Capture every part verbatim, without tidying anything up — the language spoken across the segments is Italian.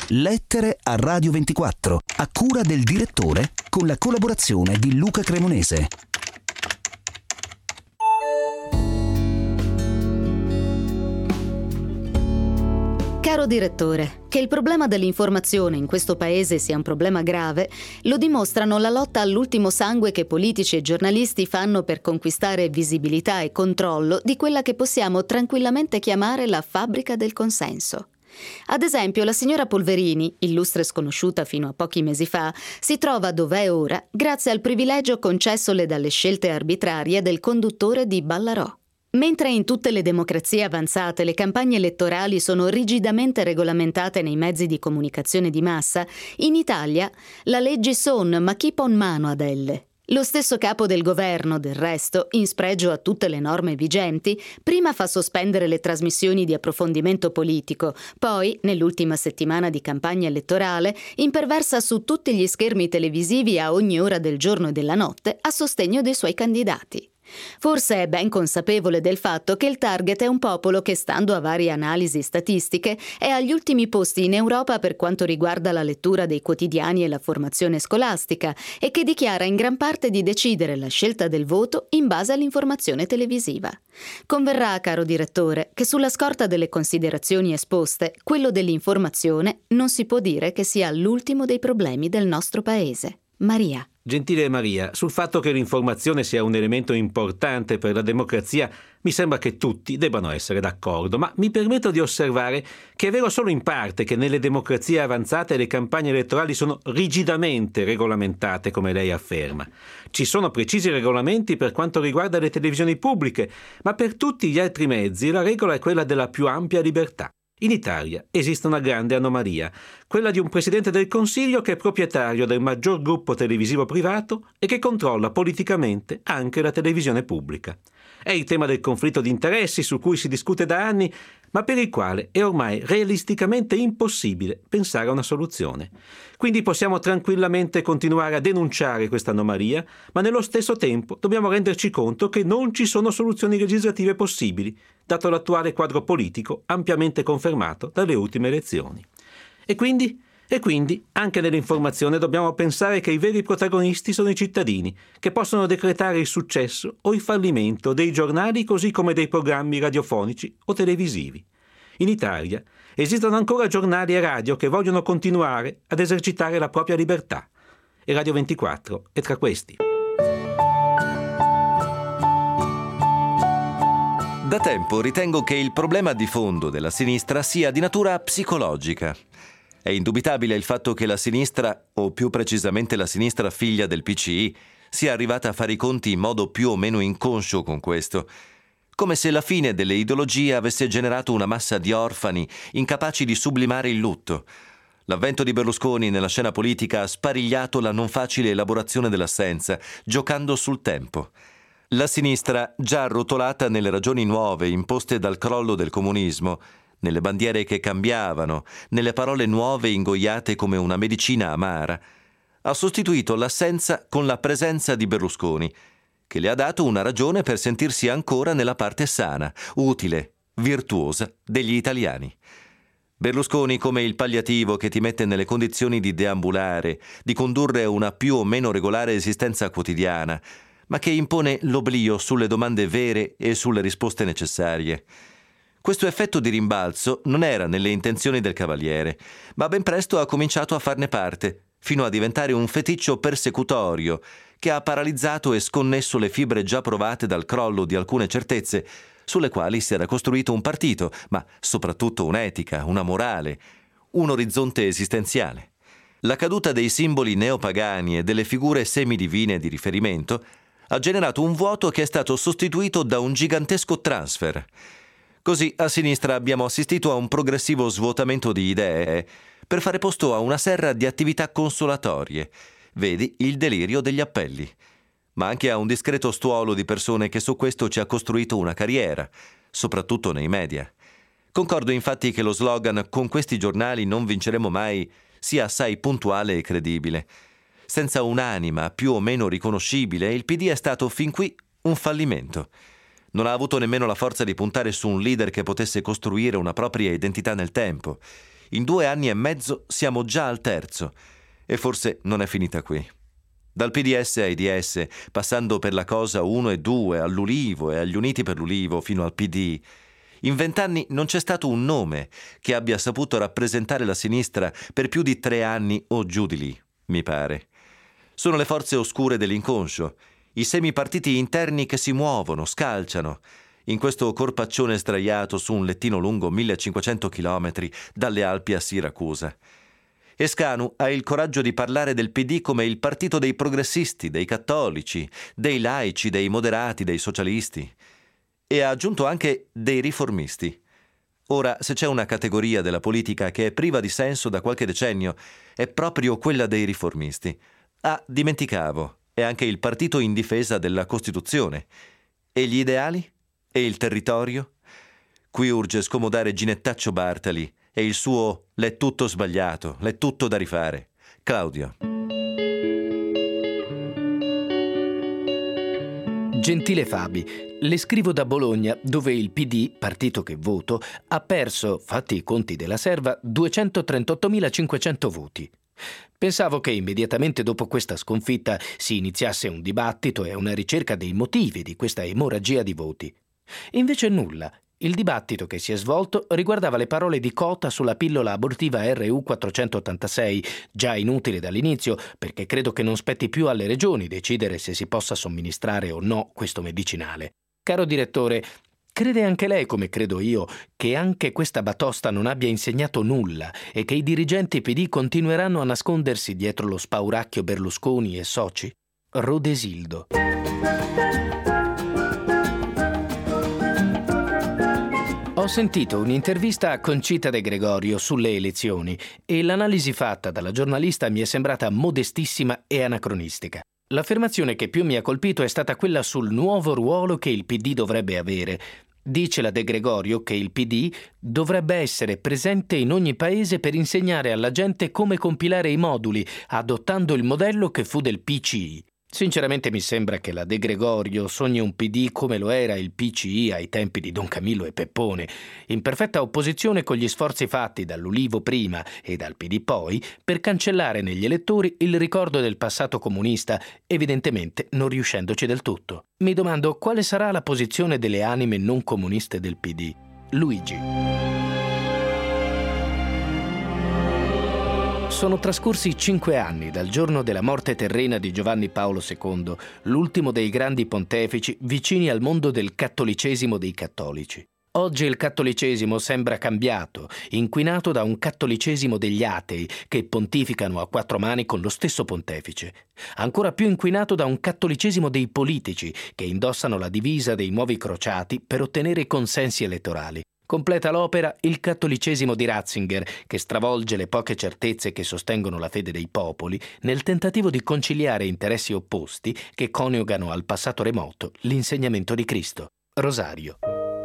Lettere a Radio ventiquattro, a cura del direttore, con la collaborazione di Luca Cremonese. Caro direttore, che il problema dell'informazione in questo paese sia un problema grave lo dimostrano la lotta all'ultimo sangue che politici e giornalisti fanno per conquistare visibilità e controllo di quella che possiamo tranquillamente chiamare la fabbrica del consenso. Ad esempio, la signora Polverini, illustre sconosciuta fino a pochi mesi fa, si trova dov'è ora grazie al privilegio concessole dalle scelte arbitrarie del conduttore di Ballarò. Mentre in tutte le democrazie avanzate le campagne elettorali sono rigidamente regolamentate nei mezzi di comunicazione di massa, in Italia la legge son, ma chi pon mano ad elle? Lo stesso capo del governo, del resto, in spregio a tutte le norme vigenti, prima fa sospendere le trasmissioni di approfondimento politico, poi, nell'ultima settimana di campagna elettorale, imperversa su tutti gli schermi televisivi a ogni ora del giorno e della notte a sostegno dei suoi candidati. Forse è ben consapevole del fatto che il target è un popolo che, stando a varie analisi statistiche, è agli ultimi posti in Europa per quanto riguarda la lettura dei quotidiani e la formazione scolastica e che dichiara in gran parte di decidere la scelta del voto in base all'informazione televisiva. Converrà, caro direttore, che sulla scorta delle considerazioni esposte, quello dell'informazione non si può dire che sia l'ultimo dei problemi del nostro paese. Maria. Gentile Maria, sul fatto che l'informazione sia un elemento importante per la democrazia mi sembra che tutti debbano essere d'accordo, ma mi permetto di osservare che è vero solo in parte che nelle democrazie avanzate le campagne elettorali sono rigidamente regolamentate, come lei afferma. Ci sono precisi regolamenti per quanto riguarda le televisioni pubbliche, ma per tutti gli altri mezzi la regola è quella della più ampia libertà. In Italia esiste una grande anomalia, quella di un Presidente del Consiglio che è proprietario del maggior gruppo televisivo privato e che controlla politicamente anche la televisione pubblica. È il tema del conflitto di interessi su cui si discute da anni, ma per il quale è ormai realisticamente impossibile pensare a una soluzione. Quindi possiamo tranquillamente continuare a denunciare questa anomalia, ma nello stesso tempo dobbiamo renderci conto che non ci sono soluzioni legislative possibili, dato l'attuale quadro politico ampiamente confermato dalle ultime elezioni. E quindi, e quindi anche nell'informazione dobbiamo pensare che i veri protagonisti sono i cittadini, che possono decretare il successo o il fallimento dei giornali così come dei programmi radiofonici o televisivi. In Italia esistono ancora giornali e radio che vogliono continuare ad esercitare la propria libertà, e Radio ventiquattro è tra questi. Da tempo ritengo che il problema di fondo della sinistra sia di natura psicologica. È indubitabile il fatto che la sinistra, o più precisamente la sinistra figlia del P C I, sia arrivata a fare i conti in modo più o meno inconscio con questo, come se la fine delle ideologie avesse generato una massa di orfani incapaci di sublimare il lutto. L'avvento di Berlusconi nella scena politica ha sparigliato la non facile elaborazione dell'assenza, giocando sul tempo. La sinistra, già arrotolata nelle ragioni nuove imposte dal crollo del comunismo, nelle bandiere che cambiavano, nelle parole nuove ingoiate come una medicina amara, ha sostituito l'assenza con la presenza di Berlusconi, che le ha dato una ragione per sentirsi ancora nella parte sana, utile, virtuosa degli italiani. Berlusconi come il palliativo che ti mette nelle condizioni di deambulare, di condurre una più o meno regolare esistenza quotidiana, ma che impone l'oblio sulle domande vere e sulle risposte necessarie. Questo effetto di rimbalzo non era nelle intenzioni del Cavaliere, ma ben presto ha cominciato a farne parte, fino a diventare un feticcio persecutorio che ha paralizzato e sconnesso le fibre già provate dal crollo di alcune certezze sulle quali si era costruito un partito, ma soprattutto un'etica, una morale, un orizzonte esistenziale. La caduta dei simboli neopagani e delle figure semidivine di riferimento ha generato un vuoto che è stato sostituito da un gigantesco transfer. Così a sinistra abbiamo assistito a un progressivo svuotamento di idee per fare posto a una serra di attività consolatorie, vedi il delirio degli appelli, ma anche a un discreto stuolo di persone che su questo ci ha costruito una carriera, soprattutto nei media. Concordo infatti che lo slogan «Con questi giornali non vinceremo mai» sia assai puntuale e credibile. Senza un'anima più o meno riconoscibile, il P D è stato fin qui un fallimento. Non ha avuto nemmeno la forza di puntare su un leader che potesse costruire una propria identità nel tempo. In due anni e mezzo siamo già al terzo. E forse non è finita qui. Dal P D S ai D S, passando per la Cosa uno e due, all'Ulivo e agli Uniti per l'Ulivo, fino al P D, in vent'anni non c'è stato un nome che abbia saputo rappresentare la sinistra per più di tre anni o giù di lì, mi pare. Sono le forze oscure dell'inconscio, i semipartiti interni che si muovono, scalciano, in questo corpaccione sdraiato su un lettino lungo millecinquecento chilometri dalle Alpi a Siracusa. E Scanu ha il coraggio di parlare del P D come il partito dei progressisti, dei cattolici, dei laici, dei moderati, dei socialisti. E ha aggiunto anche dei riformisti. Ora, se c'è una categoria della politica che è priva di senso da qualche decennio, è proprio quella dei riformisti. Ah, dimenticavo, è anche il partito in difesa della Costituzione. E gli ideali? E il territorio? Qui urge scomodare Ginettaccio Bartali e il suo «l'è tutto sbagliato, l'è tutto da rifare». Claudio. Gentile Fabi, le scrivo da Bologna, dove il P D, partito che voto, ha perso, fatti i conti della serva, duecentotrentottomilacinquecento voti. Pensavo che immediatamente dopo questa sconfitta si iniziasse un dibattito e una ricerca dei motivi di questa emorragia di voti. Invece nulla. Il dibattito che si è svolto riguardava le parole di Cota sulla pillola abortiva R U quattrocentottantasei, già inutile dall'inizio perché credo che non spetti più alle regioni decidere se si possa somministrare o no questo medicinale. Caro direttore, crede anche lei, come credo io, che anche questa batosta non abbia insegnato nulla e che i dirigenti P D continueranno a nascondersi dietro lo spauracchio Berlusconi e soci? Rodesildo. Ho sentito un'intervista a Concita De Gregorio sulle elezioni e l'analisi fatta dalla giornalista mi è sembrata modestissima e anacronistica. L'affermazione che più mi ha colpito è stata quella sul nuovo ruolo che il P D dovrebbe avere. Dice la De Gregorio che il P D dovrebbe essere presente in ogni paese per insegnare alla gente come compilare i moduli, adottando il modello che fu del P C I. Sinceramente mi sembra che la De Gregorio sogni un P D come lo era il P C I ai tempi di Don Camillo e Peppone, in perfetta opposizione con gli sforzi fatti dall'Ulivo prima e dal P D poi per cancellare negli elettori il ricordo del passato comunista, evidentemente non riuscendoci del tutto. Mi domando quale sarà la posizione delle anime non comuniste del P D. Luigi. Sono trascorsi cinque anni dal giorno della morte terrena di Giovanni Paolo secondo, l'ultimo dei grandi pontefici vicini al mondo del cattolicesimo dei cattolici. Oggi il cattolicesimo sembra cambiato, inquinato da un cattolicesimo degli atei che pontificano a quattro mani con lo stesso pontefice. Ancora più inquinato da un cattolicesimo dei politici che indossano la divisa dei nuovi crociati per ottenere consensi elettorali. Completa l'opera il cattolicesimo di Ratzinger, che stravolge le poche certezze che sostengono la fede dei popoli nel tentativo di conciliare interessi opposti che coniugano al passato remoto l'insegnamento di Cristo. Rosario.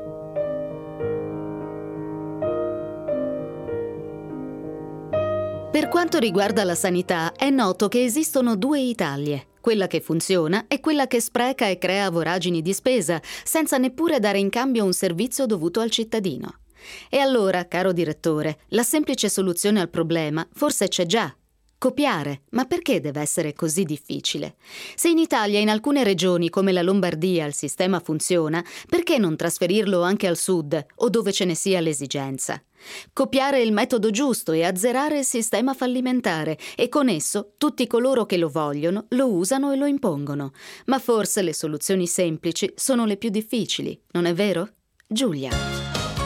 Per quanto riguarda la sanità, è noto che esistono due Italie. Quella che funziona e quella che spreca e crea voragini di spesa, senza neppure dare in cambio un servizio dovuto al cittadino. E allora, caro direttore, la semplice soluzione al problema forse c'è già. Copiare, ma perché deve essere così difficile? Se in Italia in alcune regioni come la Lombardia il sistema funziona, perché non trasferirlo anche al sud o dove ce ne sia l'esigenza? Copiare il metodo giusto e azzerare il sistema fallimentare e con esso tutti coloro che lo vogliono lo usano e lo impongono. Ma forse le soluzioni semplici sono le più difficili, non è vero? Giulia.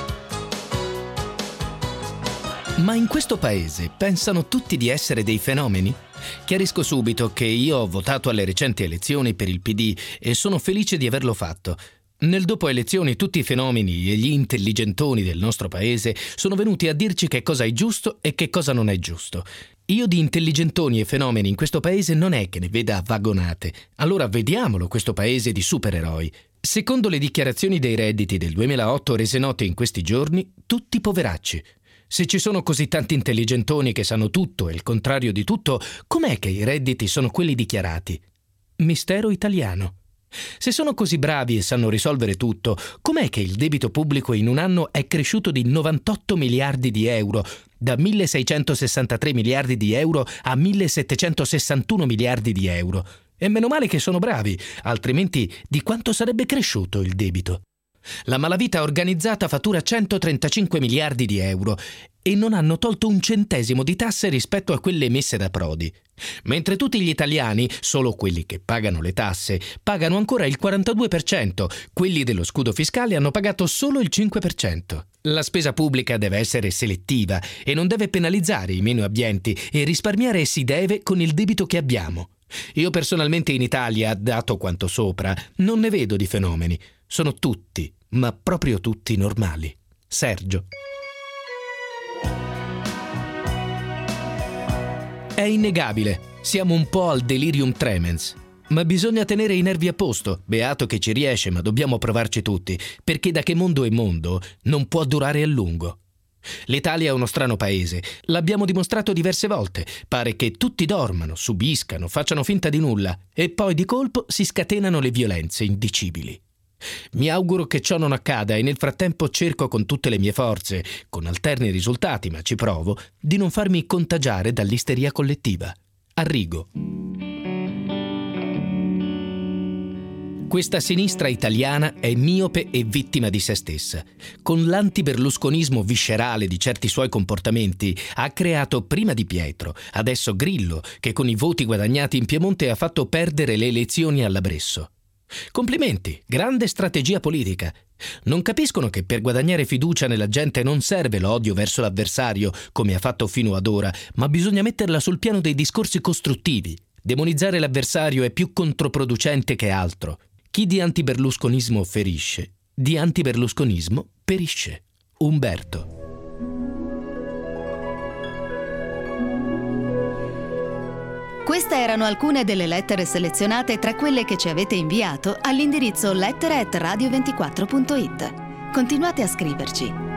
Ma in questo paese pensano tutti di essere dei fenomeni? Chiarisco subito che io ho votato alle recenti elezioni per il P D e sono felice di averlo fatto. Nel dopo elezioni tutti i fenomeni e gli intelligentoni del nostro paese sono venuti a dirci che cosa è giusto e che cosa non è giusto. Io di intelligentoni e fenomeni in questo paese non è che ne veda a vagonate. Allora vediamolo questo paese di supereroi. Secondo le dichiarazioni dei redditi del duemilaotto rese note in questi giorni, tutti poveracci. Se ci sono così tanti intelligentoni che sanno tutto e il contrario di tutto, com'è che i redditi sono quelli dichiarati? Mistero italiano. Se sono così bravi e sanno risolvere tutto, com'è che il debito pubblico in un anno è cresciuto di novantotto miliardi di euro, da milleseicentosessantatré miliardi di euro a millesettecentosessantuno miliardi di euro. E meno male che sono bravi, altrimenti di quanto sarebbe cresciuto il debito? La malavita organizzata fattura centotrentacinque miliardi di euro e non hanno tolto un centesimo di tasse rispetto a quelle emesse da Prodi. Mentre tutti gli italiani, solo quelli che pagano le tasse, pagano ancora il quarantadue per cento, quelli dello scudo fiscale hanno pagato solo il cinque per cento. La spesa pubblica deve essere selettiva e non deve penalizzare i meno abbienti, e risparmiare si deve con il debito che abbiamo. Io personalmente in Italia, dato quanto sopra, non ne vedo di fenomeni. Sono tutti, ma proprio tutti normali. Sergio. È innegabile, siamo un po' al delirium tremens. Ma bisogna tenere i nervi a posto, beato che ci riesce, ma dobbiamo provarci tutti, perché da che mondo è mondo non può durare a lungo. L'Italia è uno strano paese, l'abbiamo dimostrato diverse volte. Pare che tutti dormano, subiscano, facciano finta di nulla e poi di colpo si scatenano le violenze indicibili. Mi auguro che ciò non accada e nel frattempo cerco con tutte le mie forze, con alterni risultati, ma ci provo, di non farmi contagiare dall'isteria collettiva. Arrigo. Questa sinistra italiana è miope e vittima di se stessa. Con l'antiberlusconismo viscerale di certi suoi comportamenti ha creato prima Di Pietro, adesso Grillo, che con i voti guadagnati in Piemonte ha fatto perdere le elezioni all'Abruzzo. Complimenti, grande strategia politica. Non capiscono che per guadagnare fiducia nella gente non serve l'odio verso l'avversario, come ha fatto fino ad ora, ma bisogna metterla sul piano dei discorsi costruttivi. Demonizzare l'avversario è più controproducente che altro. Chi di antiberlusconismo ferisce, di antiberlusconismo perisce. Umberto. Queste erano alcune delle lettere selezionate tra quelle che ci avete inviato all'indirizzo lettere at radio ventiquattro punto it. Continuate a scriverci.